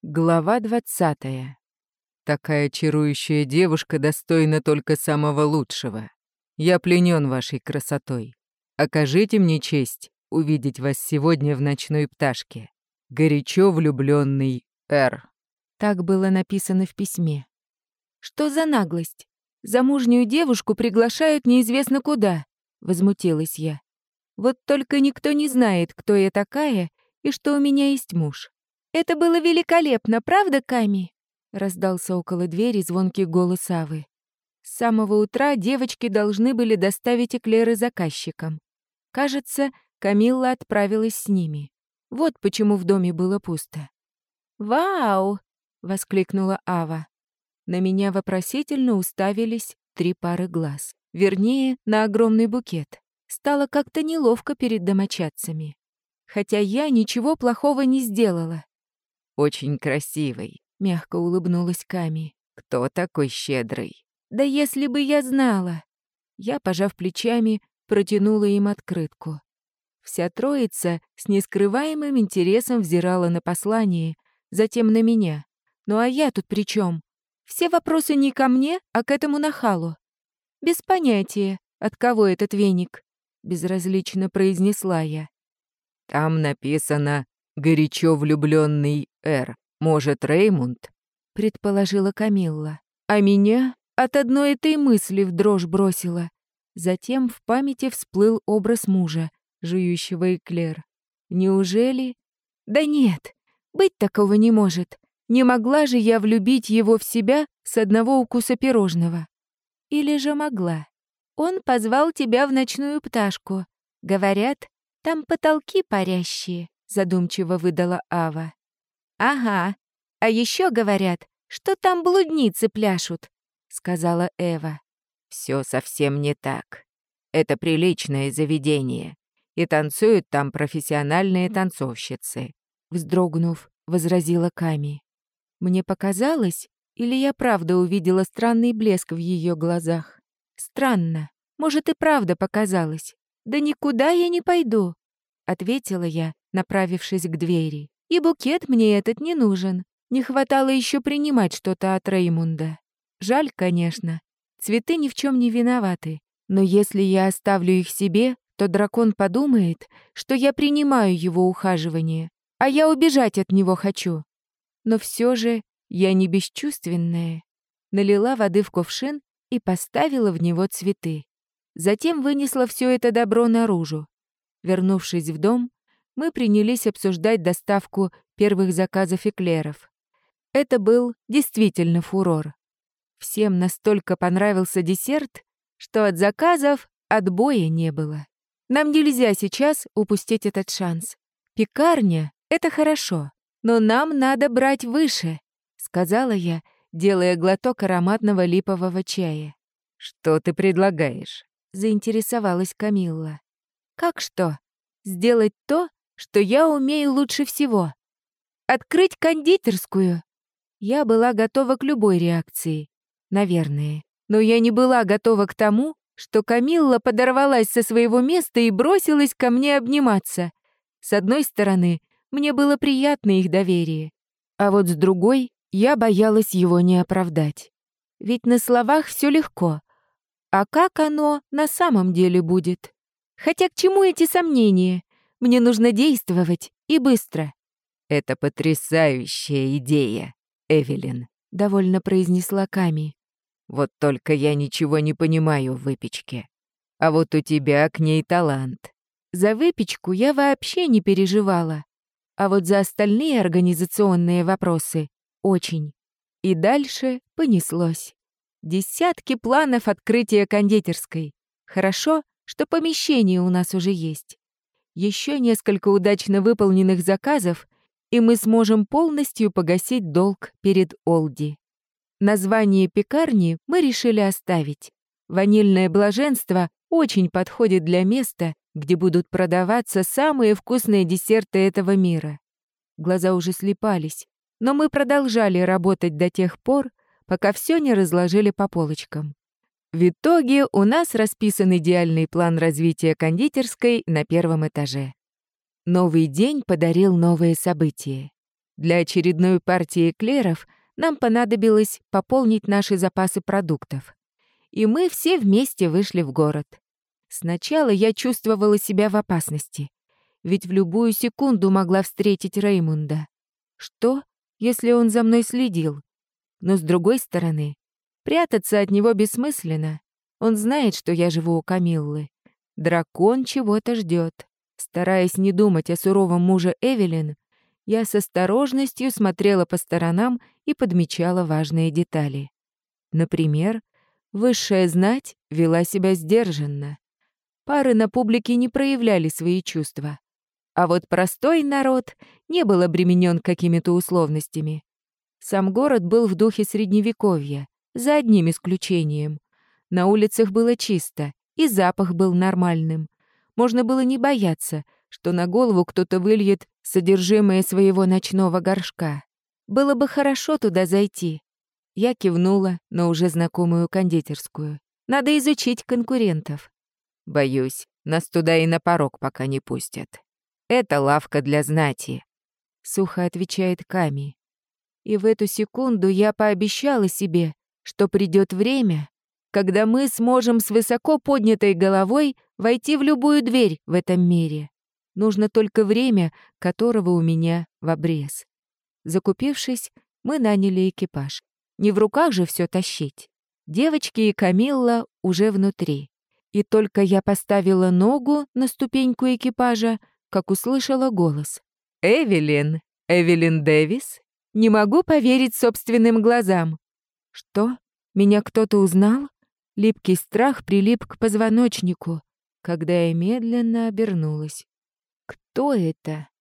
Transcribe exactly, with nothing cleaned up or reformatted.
Глава двадцатая. Такая чарующая девушка достойна только самого лучшего. Я пленен вашей красотой. Окажите мне честь увидеть вас сегодня в ночной пташке. Горячо влюбленный Р. Так было написано в письме. Что за наглость? Замужнюю девушку приглашают неизвестно куда, возмутилась я. Вот только никто не знает, кто я такая и что у меня есть муж. «Это было великолепно, правда, Ками?» — раздался около двери звонкий голос Авы. С самого утра девочки должны были доставить эклеры заказчикам. Кажется, Камилла отправилась с ними. Вот почему в доме было пусто. «Вау!» — воскликнула Ава. На меня вопросительно уставились три пары глаз. Вернее, на огромный букет. Стало как-то неловко перед домочадцами. Хотя я ничего плохого не сделала. «Очень красивый», — мягко улыбнулась Ками. «Кто такой щедрый?» «Да если бы я знала!» Я, пожав плечами, протянула им открытку. Вся троица с нескрываемым интересом взирала на послание, затем на меня. Ну а я тут при чем? Все вопросы не ко мне, а к этому нахалу. «Без понятия, от кого этот веник», — безразлично произнесла я. «Там написано «Горячо влюбленный Р. Может, Реймунд?» — предположила Камилла. А меня от одной этой мысли в дрожь бросила. Затем в памяти всплыл образ мужа, жующего эклер. Неужели? Да нет, быть такого не может. Не могла же я влюбить его в себя с одного укуса пирожного. Или же могла? Он позвал тебя в ночную пташку. Говорят, там потолки парящие. Задумчиво выдала Ава. «Ага, а еще говорят, что там блудницы пляшут», — сказала Эва. «Все совсем не так. Это приличное заведение, и танцуют там профессиональные танцовщицы», — вздрогнув, возразила Ками. Мне показалось, или я правда увидела странный блеск в ее глазах? Странно, может и правда показалось. «Да никуда я не пойду», — ответила я, направившись к двери. «И букет мне этот не нужен. Не хватало еще принимать что-то от Реймунда. Жаль, конечно. Цветы ни в чем не виноваты. Но если я оставлю их себе, то дракон подумает, что я принимаю его ухаживание, а я убежать от него хочу. Но все же я не бесчувственная». Налила воды в кувшин и поставила в него цветы. Затем вынесла все это добро наружу. Вернувшись в дом, мы принялись обсуждать доставку первых заказов эклеров. Это был действительно фурор. Всем настолько понравился десерт, что от заказов отбоя не было. Нам нельзя сейчас упустить этот шанс. Пекарня — это хорошо, но нам надо брать выше, сказала я, делая глоток ароматного липового чая. «Что ты предлагаешь?» — заинтересовалась Камилла. «Как что? Сделать то, что я умею лучше всего. Открыть кондитерскую». Я была готова к любой реакции, наверное. Но я не была готова к тому, что Камилла подорвалась со своего места и бросилась ко мне обниматься. С одной стороны, мне было приятно их доверие, а вот с другой я боялась его не оправдать. Ведь на словах все легко. А как оно на самом деле будет? Хотя к чему эти сомнения? Мне нужно действовать и быстро. «Это потрясающая идея, Эвелин», — довольно произнесла Ками. «Вот только я ничего не понимаю в выпечке. А вот у тебя к ней талант». За выпечку я вообще не переживала. А вот за остальные организационные вопросы — очень. И дальше понеслось. Десятки планов открытия кондитерской. Хорошо, что помещение у нас уже есть. Еще несколько удачно выполненных заказов, и мы сможем полностью погасить долг перед Олди. Название пекарни мы решили оставить. «Ванильное блаженство» очень подходит для места, где будут продаваться самые вкусные десерты этого мира. Глаза уже слипались, но мы продолжали работать до тех пор, пока все не разложили по полочкам. В итоге у нас расписан идеальный план развития кондитерской на первом этаже. Новый день подарил новые события. Для очередной партии эклеров нам понадобилось пополнить наши запасы продуктов. И мы все вместе вышли в город. Сначала я чувствовала себя в опасности, ведь в любую секунду могла встретить Реймунда. Что, если он за мной следил? Но с другой стороны, прятаться от него бессмысленно. Он знает, что я живу у Камиллы. Дракон чего-то ждет. Стараясь не думать о суровом муже Эвелин, я с осторожностью смотрела по сторонам и подмечала важные детали. Например, высшая знать вела себя сдержанно. Пары на публике не проявляли свои чувства. А вот простой народ не был обременен какими-то условностями. Сам город был в духе Средневековья, за одним исключением. На улицах было чисто, и запах был нормальным. Можно было не бояться, что на голову кто-то выльет содержимое своего ночного горшка. Было бы хорошо туда зайти. Я кивнула на уже знакомую кондитерскую. Надо изучить конкурентов. Боюсь, нас туда и на порог пока не пустят. Это лавка для знати, — сухо отвечает Ками. И в эту секунду я пообещала себе, что придет время, когда мы сможем с высоко поднятой головой войти в любую дверь в этом мире. Нужно только время, которого у меня в обрез. Закупившись, мы наняли экипаж. Не в руках же все тащить. Девочки и Камилла уже внутри. И только я поставила ногу на ступеньку экипажа, как услышала голос. «Эвелин! Эвелин Дэвис? Не могу поверить собственным глазам!» «Что? Меня кто-то узнал?» Липкий страх прилип к позвоночнику, когда я медленно обернулась. «Кто это?»